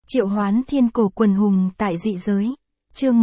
Triệu hoán thiên cổ quần hùng tại dị giới. Chương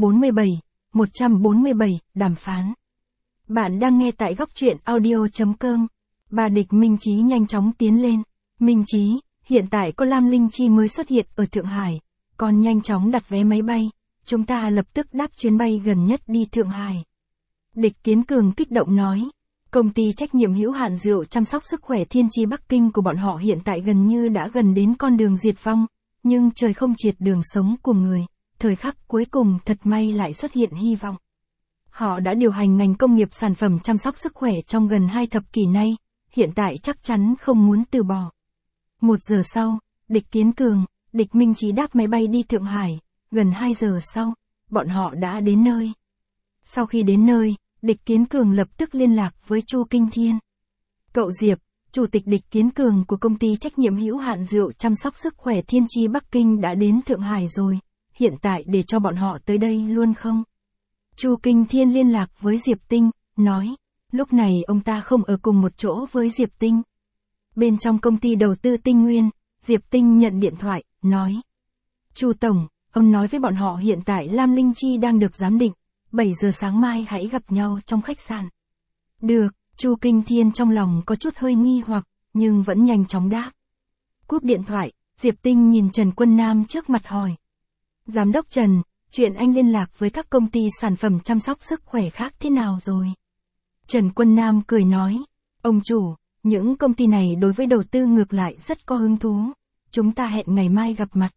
147, đàm phán. Bạn đang nghe tại góc truyện audio.com. Bà Địch Minh Chí nhanh chóng tiến lên. Minh Chí, hiện tại có Lam Linh Chi mới xuất hiện ở Thượng Hải. Con nhanh chóng đặt vé máy bay. Chúng ta lập tức đáp chuyến bay gần nhất đi Thượng Hải. Địch Kiến Cường kích động nói. Công ty trách nhiệm hữu hạn rượu chăm sóc sức khỏe Thiên Chi Bắc Kinh của bọn họ hiện tại gần như đã gần đến con đường diệt vong. Nhưng trời không triệt đường sống của người, thời khắc cuối cùng thật may lại xuất hiện hy vọng. Họ đã điều hành ngành công nghiệp sản phẩm chăm sóc sức khỏe trong gần 2 thập kỷ nay, hiện tại chắc chắn không muốn từ bỏ. 1 giờ sau, Địch Kiến Cường, Địch Minh Chí đáp máy bay đi Thượng Hải, gần 2 giờ sau, bọn họ đã đến nơi. Sau khi đến nơi, Địch Kiến Cường lập tức liên lạc với Chu Kinh Thiên. Cậu Diệp, Chủ tịch Địch Kiến Cường của công ty trách nhiệm hữu hạn rượu chăm sóc sức khỏe Thiên Chi Bắc Kinh đã đến Thượng Hải rồi, hiện tại để cho bọn họ tới đây luôn không? Chu Kinh Thiên liên lạc với Diệp Tinh, nói, lúc này ông ta không ở cùng một chỗ với Diệp Tinh. Bên trong công ty đầu tư Tinh Nguyên, Diệp Tinh nhận điện thoại, nói, Chu Tổng, ông nói với bọn họ hiện tại Lam Linh Chi đang được giám định, 7 giờ sáng mai hãy gặp nhau trong khách sạn. Được. Chu Kinh Thiên trong lòng có chút hơi nghi hoặc, nhưng vẫn nhanh chóng đáp. Cúp điện thoại, Diệp Tinh nhìn Trần Quân Nam trước mặt hỏi. Giám đốc Trần, chuyện anh liên lạc với các công ty sản phẩm chăm sóc sức khỏe khác thế nào rồi? Trần Quân Nam cười nói. Ông chủ, những công ty này đối với đầu tư ngược lại rất có hứng thú. Chúng ta hẹn ngày mai gặp mặt.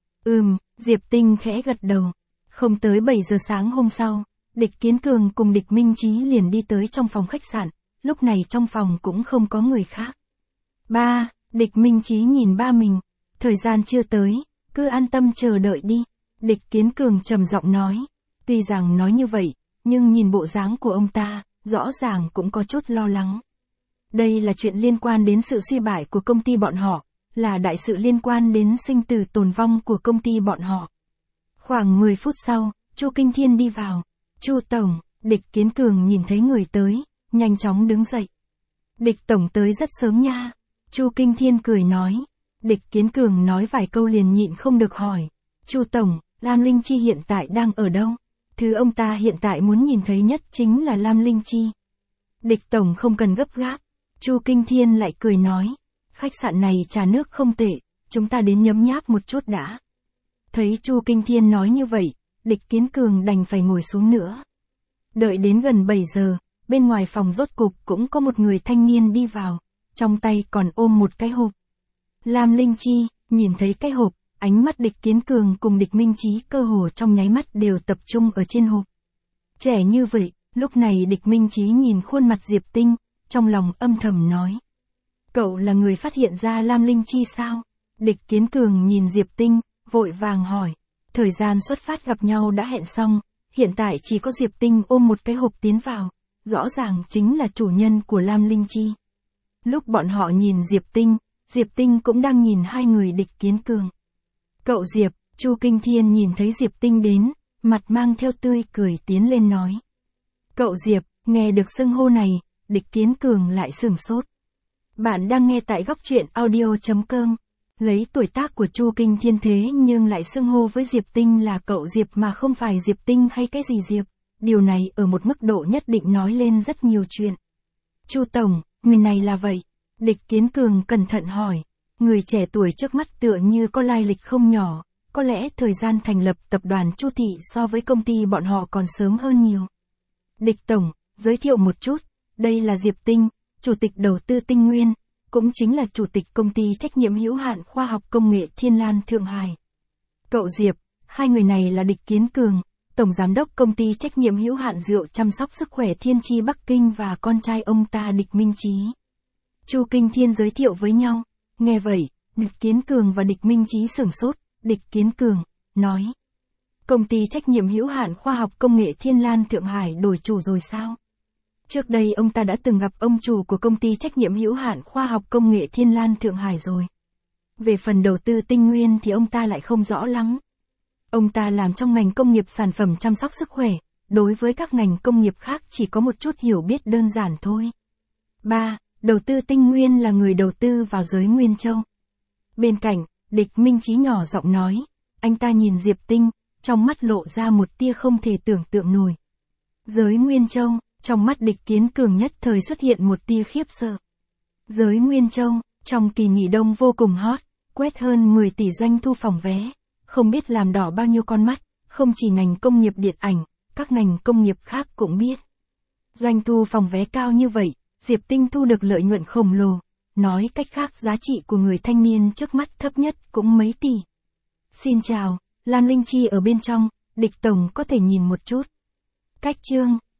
Diệp Tinh khẽ gật đầu. Không tới 7 giờ sáng hôm sau, Địch Kiến Cường cùng Địch Minh Chí liền đi tới trong phòng khách sạn. Lúc này trong phòng cũng không có người khác. Ba, Địch Minh Chí nhìn ba mình. Thời gian chưa tới, cứ an tâm chờ đợi đi. Địch Kiến Cường trầm giọng nói. Tuy rằng nói như vậy, nhưng nhìn bộ dáng của ông ta, rõ ràng cũng có chút lo lắng. Đây là chuyện liên quan đến sự suy bại của công ty bọn họ, là đại sự liên quan đến sinh tử tồn vong của công ty bọn họ. Khoảng 10 phút sau, Chu Kinh Thiên đi vào. Chu Tổng, Địch Kiến Cường nhìn thấy người tới, nhanh chóng đứng dậy. Địch Tổng tới rất sớm nha. Chu Kinh Thiên cười nói. Địch Kiến Cường nói vài câu liền nhịn không được hỏi. Chu Tổng, Lam Linh Chi hiện tại đang ở đâu? Thứ ông ta hiện tại muốn nhìn thấy nhất chính là Lam Linh Chi. Địch Tổng không cần gấp gáp. Chu Kinh Thiên lại cười nói. Khách sạn này trà nước không tệ, chúng ta đến nhấm nháp một chút đã. Thấy Chu Kinh Thiên nói như vậy, Địch Kiến Cường đành phải ngồi xuống nữa. Đợi đến gần 7 giờ. Bên ngoài phòng rốt cục cũng có một người thanh niên đi vào, trong tay còn ôm một cái hộp. Lam Linh Chi, nhìn thấy cái hộp, ánh mắt Địch Kiến Cường cùng Địch Minh Chí cơ hồ trong nháy mắt đều tập trung ở trên hộp. Trẻ như vậy, lúc này Địch Minh Chí nhìn khuôn mặt Diệp Tinh, trong lòng âm thầm nói. Cậu là người phát hiện ra Lam Linh Chi sao? Địch Kiến Cường nhìn Diệp Tinh, vội vàng hỏi. Thời gian xuất phát gặp nhau đã hẹn xong, hiện tại chỉ có Diệp Tinh ôm một cái hộp tiến vào. Rõ ràng chính là chủ nhân của Lam Linh Chi. Lúc bọn họ nhìn Diệp Tinh cũng đang nhìn hai người Địch Kiến Cường. Cậu Diệp, Chu Kinh Thiên nhìn thấy Diệp Tinh đến, mặt mang theo tươi cười tiến lên nói. Cậu Diệp, nghe được xưng hô này, Địch Kiến Cường lại sửng sốt. Bạn đang nghe tại góc truyện audio.com. Lấy tuổi tác của Chu Kinh Thiên thế nhưng lại xưng hô với Diệp Tinh là cậu Diệp mà không phải Diệp Tinh hay cái gì Diệp. Điều này ở một mức độ nhất định nói lên rất nhiều chuyện. Chu Tổng, người này là vậy. Địch Kiến Cường cẩn thận hỏi. Người trẻ tuổi trước mắt tựa như có lai lịch không nhỏ, có lẽ thời gian thành lập tập đoàn Chu Thị so với công ty bọn họ còn sớm hơn nhiều. Địch Tổng, giới thiệu một chút, đây là Diệp Tinh, Chủ tịch đầu tư Tinh Nguyên, cũng chính là Chủ tịch công ty trách nhiệm hữu hạn khoa học công nghệ Thiên Lan Thượng Hải. Cậu Diệp, hai người này là Địch Kiến Cường, Tổng Giám đốc công ty trách nhiệm hữu hạn rượu chăm sóc sức khỏe Thiên Chi Bắc Kinh và con trai ông ta Địch Minh Chí. Chu Kinh Thiên giới thiệu với nhau, nghe vậy, Địch Kiến Cường và Địch Minh Chí sửng sốt, Địch Kiến Cường, nói. Công ty trách nhiệm hữu hạn khoa học công nghệ Thiên Lan Thượng Hải đổi chủ rồi sao? Trước đây ông ta đã từng gặp ông chủ của công ty trách nhiệm hữu hạn khoa học công nghệ Thiên Lan Thượng Hải rồi. Về phần đầu tư Tinh Nguyên thì ông ta lại không rõ lắm. Ông ta làm trong ngành công nghiệp sản phẩm chăm sóc sức khỏe, đối với các ngành công nghiệp khác chỉ có một chút hiểu biết đơn giản thôi. 3. Đầu tư Tinh Nguyên là người đầu tư vào giới Nguyên Châu. Bên cạnh, Địch Minh Chí nhỏ giọng nói. Anh ta nhìn Diệp Tinh, trong mắt lộ ra một tia không thể tưởng tượng nổi. Giới Nguyên Châu, trong mắt Địch Kiến Cường nhất thời xuất hiện một tia khiếp sợ. Giới Nguyên Châu, trong kỳ nghỉ đông vô cùng hot, quét hơn 10 tỷ doanh thu phòng vé, không biết làm đỏ bao nhiêu con mắt, không chỉ ngành công nghiệp điện ảnh, các ngành công nghiệp khác cũng biết. Doanh thu phòng vé cao như vậy, Diệp Tinh thu được lợi nhuận khổng lồ, nói cách khác giá trị của người thanh niên trước mắt thấp nhất cũng mấy tỷ. Xin chào, Lam Linh Chi ở bên trong, Địch Tổng có thể nhìn một chút. Cách chương